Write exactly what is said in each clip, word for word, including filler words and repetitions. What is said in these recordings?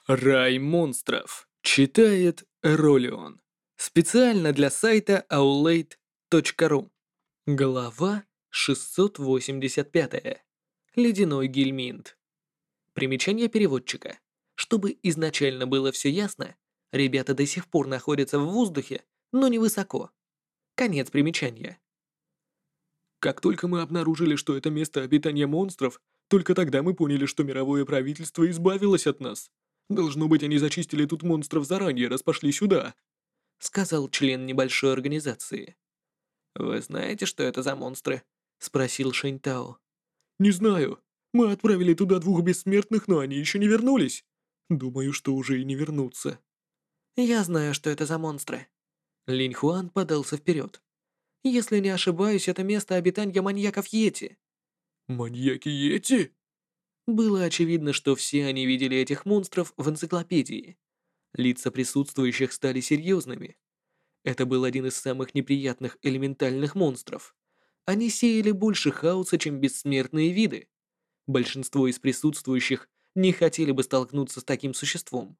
Рай монстров. Читает Ролион. Специально для сайта аулейт точка ру. Глава шестьсот восемьдесят пять. Ледяной гельминт. Примечание переводчика. Чтобы изначально было все ясно, ребята до сих пор находятся в воздухе, но не высоко. Конец примечания. Как только мы обнаружили, что это место обитания монстров, только тогда мы поняли, что мировое правительство избавилось от нас. Должно быть, они зачистили тут монстров заранее, раз пошли сюда», — сказал член небольшой организации. «Вы знаете, что это за монстры?» — спросил Шэньтао. «Не знаю. Мы отправили туда двух бессмертных, но они еще не вернулись. Думаю, что уже и не вернутся». «Я знаю, что это за монстры». Линь Хуан подался вперед. «Если не ошибаюсь, это место обитания маньяков Йети». «Маньяки Йети?» Было очевидно, что все они видели этих монстров в энциклопедии. Лица присутствующих стали серьезными. Это был один из самых неприятных элементальных монстров. Они сеяли больше хаоса, чем бессмертные виды. Большинство из присутствующих не хотели бы столкнуться с таким существом.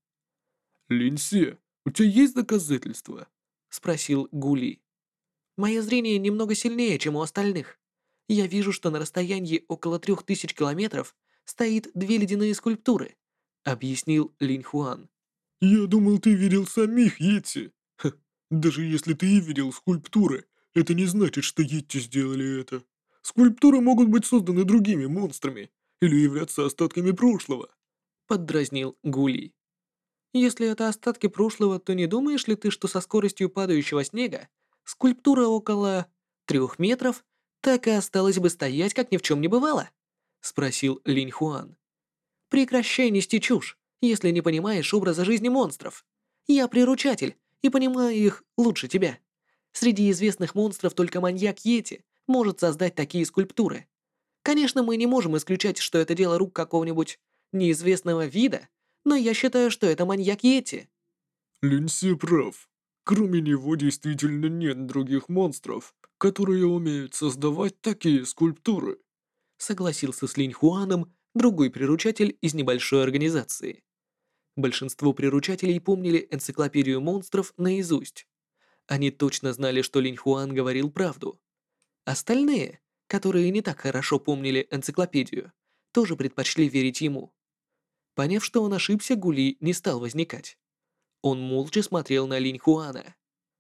«Линси, у тебя есть доказательства?» — спросил Гули. «Мое зрение немного сильнее, чем у остальных. Я вижу, что на расстоянии около трех тысяч километров стоит две ледяные скульптуры», — объяснил Линь Хуан. «Я думал, ты видел самих Йети. Ха, даже если ты и видел скульптуры, это не значит, что Йети сделали это. Скульптуры могут быть созданы другими монстрами или являться остатками прошлого», — поддразнил Гули. «Если это остатки прошлого, то не думаешь ли ты, что со скоростью падающего снега скульптура около трех метров так и осталась бы стоять, как ни в чем не бывало?» — спросил Линь Хуан. «Прекращай нести чушь, если не понимаешь образа жизни монстров. Я приручатель и понимаю их лучше тебя. Среди известных монстров только маньяк Йети может создать такие скульптуры. Конечно, мы не можем исключать, что это дело рук какого-нибудь неизвестного вида, но я считаю, что это маньяк Йети». Линси прав. Кроме него действительно нет других монстров, которые умеют создавать такие скульптуры. Согласился с Линь Хуаном другой приручатель из небольшой организации. Большинство приручателей помнили энциклопедию монстров наизусть. Они точно знали, что Линь Хуан говорил правду. Остальные, которые не так хорошо помнили энциклопедию, тоже предпочли верить ему. Поняв, что он ошибся, Гули не стал возникать. Он молча смотрел на Линь Хуана.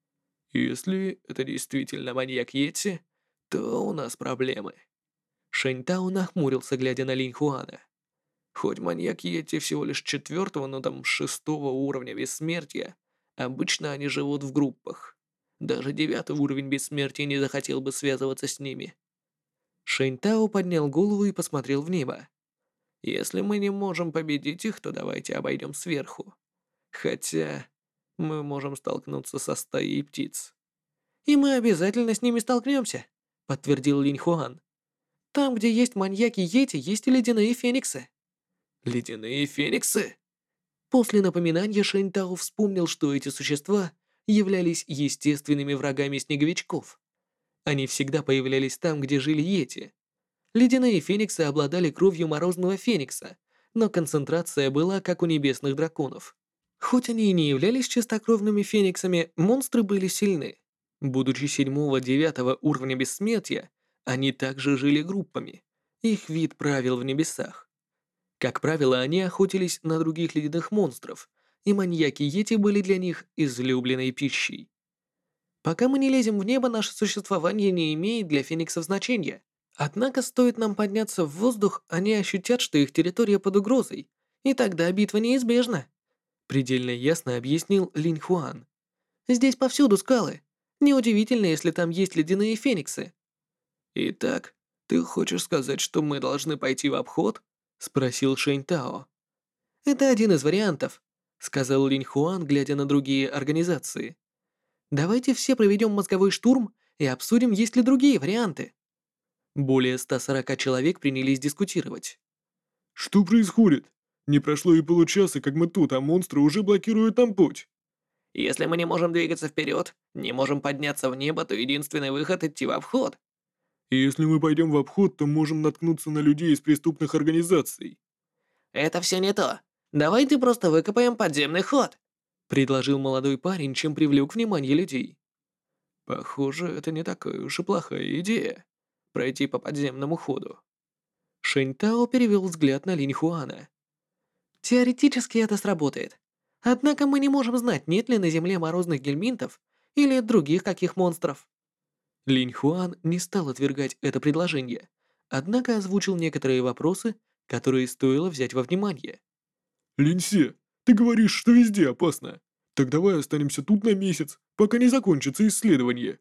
«Если это действительно маньяк Йети, то у нас проблемы». Шэньтао нахмурился, глядя на Линь Хуана. Хоть маньяк Йети всего лишь четвертого, но там шестого уровня бессмертия, обычно они живут в группах. Даже девятый уровень бессмертия не захотел бы связываться с ними. Шэньтао поднял голову и посмотрел в небо. «Если мы не можем победить их, то давайте обойдем сверху. Хотя мы можем столкнуться со стаей птиц». «И мы обязательно с ними столкнемся», — подтвердил Линь Хуан. «Там, где есть маньяки Йети, есть и ледяные фениксы». «Ледяные фениксы?» После напоминания Шэньтао вспомнил, что эти существа являлись естественными врагами снеговичков. Они всегда появлялись там, где жили Йети. Ледяные фениксы обладали кровью морозного феникса, но концентрация была как у небесных драконов. Хоть они и не являлись чистокровными фениксами, монстры были сильны. Будучи седьмого-девятого уровня бессмертия, они также жили группами. Их вид правил в небесах. Как правило, они охотились на других ледяных монстров, и маньяки Йети были для них излюбленной пищей. Пока мы не лезем в небо, наше существование не имеет для фениксов значения. Однако стоит нам подняться в воздух, они ощутят, что их территория под угрозой, и тогда битва неизбежна. Предельно ясно объяснил Линь Хуан. Здесь повсюду скалы. Неудивительно, если там есть ледяные фениксы. Итак, ты хочешь сказать, что мы должны пойти в обход? Спросил Шэньтао. Это один из вариантов, сказал Линь Хуан, глядя на другие организации. Давайте все проведем мозговой штурм и обсудим, есть ли другие варианты. Более ста сорока человек принялись дискутировать. Что происходит? Не прошло и получаса, как мы тут, а монстры уже блокируют нам путь. Если мы не можем двигаться вперед, не можем подняться в небо, то единственный выход — идти в обход. Если мы пойдем в обход, то можем наткнуться на людей из преступных организаций. Это все не то. «Давай ты просто выкопаем подземный ход», — предложил молодой парень, чем привлек внимание людей. Похоже, это не такая уж и плохая идея — пройти по подземному ходу. Шэньтао перевел взгляд на Линь Хуана. Теоретически это сработает. Однако мы не можем знать, нет ли на Земле морозных гельминтов или других каких монстров. Линь Хуан не стал отвергать это предложение, однако озвучил некоторые вопросы, которые стоило взять во внимание. Линьсе, ты говоришь, что везде опасно. Так давай останемся тут на месяц, пока не закончится исследование.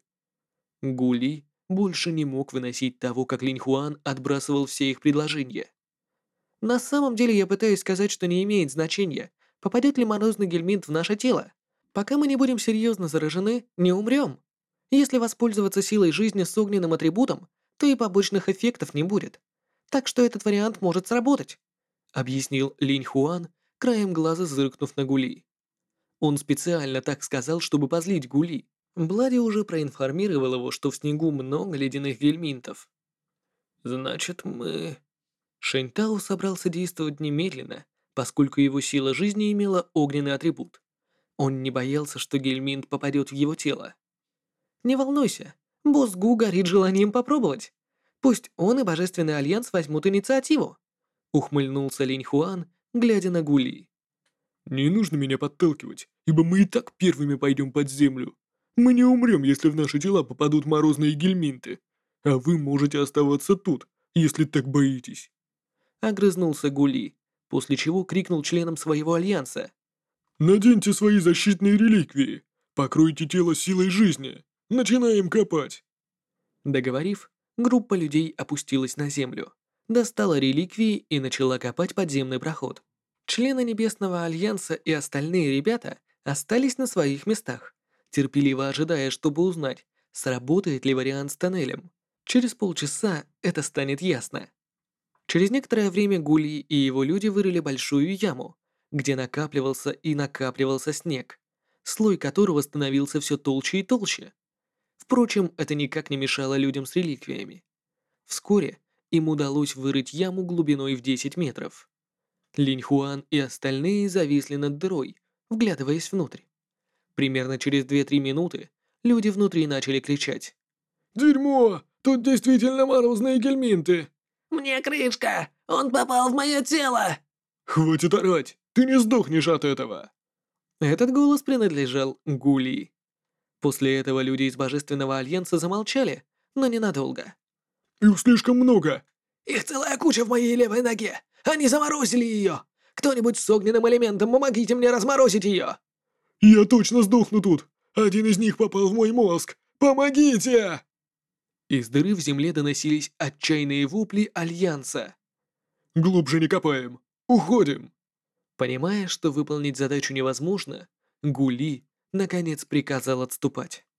Гули больше не мог выносить того, как Линь Хуан отбрасывал все их предложения. На самом деле я пытаюсь сказать, что не имеет значения, попадет ли морозный гельминт в наше тело. Пока мы не будем серьезно заражены, не умрем. Если воспользоваться силой жизни с огненным атрибутом, то и побочных эффектов не будет. Так что этот вариант может сработать, объяснил Линь Хуан, краем глаза зыркнув на Гули. Он специально так сказал, чтобы позлить Гули. Блади уже проинформировал его, что в снегу много ледяных гельминтов. Значит, мы... Шэньтао собрался действовать немедленно, поскольку его сила жизни имела огненный атрибут. Он не боялся, что гельминт попадет в его тело. Не волнуйся, босс Гу горит желанием попробовать. Пусть он и Божественный Альянс возьмут инициативу. Ухмыльнулся Линь Хуан, глядя на Гули. Не нужно меня подталкивать, ибо мы и так первыми пойдем под землю. Мы не умрем, если в наши тела попадут морозные гельминты. А вы можете оставаться тут, если так боитесь. Огрызнулся Гули, после чего крикнул членам своего альянса. Наденьте свои защитные реликвии. Покройте тело силой жизни. Начинаем копать. Договорив, группа людей опустилась на землю, достала реликвии и начала копать подземный проход. Члены Небесного Альянса и остальные ребята остались на своих местах, терпеливо ожидая, чтобы узнать, сработает ли вариант с тоннелем. Через полчаса это станет ясно. Через некоторое время Гули и его люди вырыли большую яму, где накапливался и накапливался снег, слой которого становился все толще и толще. Впрочем, это никак не мешало людям с реликвиями. Вскоре им удалось вырыть яму глубиной в десять метров. Линь Хуан и остальные зависли над дырой, вглядываясь внутрь. Примерно через две-три минуты люди внутри начали кричать. Дерьмо! Тут действительно морозные гельминты. «Мне крышка! Он попал в мое тело!» Хватит орать! Ты не сдохнешь от этого! Этот голос принадлежал Гули. После этого люди из Божественного Альянса замолчали, но ненадолго. Их слишком много! «Их целая куча в моей левой ноге! Они заморозили ее! Кто-нибудь с огненным элементом, помогите мне разморозить ее!» Я точно сдохну тут! Один из них попал в мой мозг! Помогите! Из дыры в земле доносились отчаянные вопли Альянса. Глубже не копаем! Уходим! Понимая, что выполнить задачу невозможно, Гули наконец приказал отступать.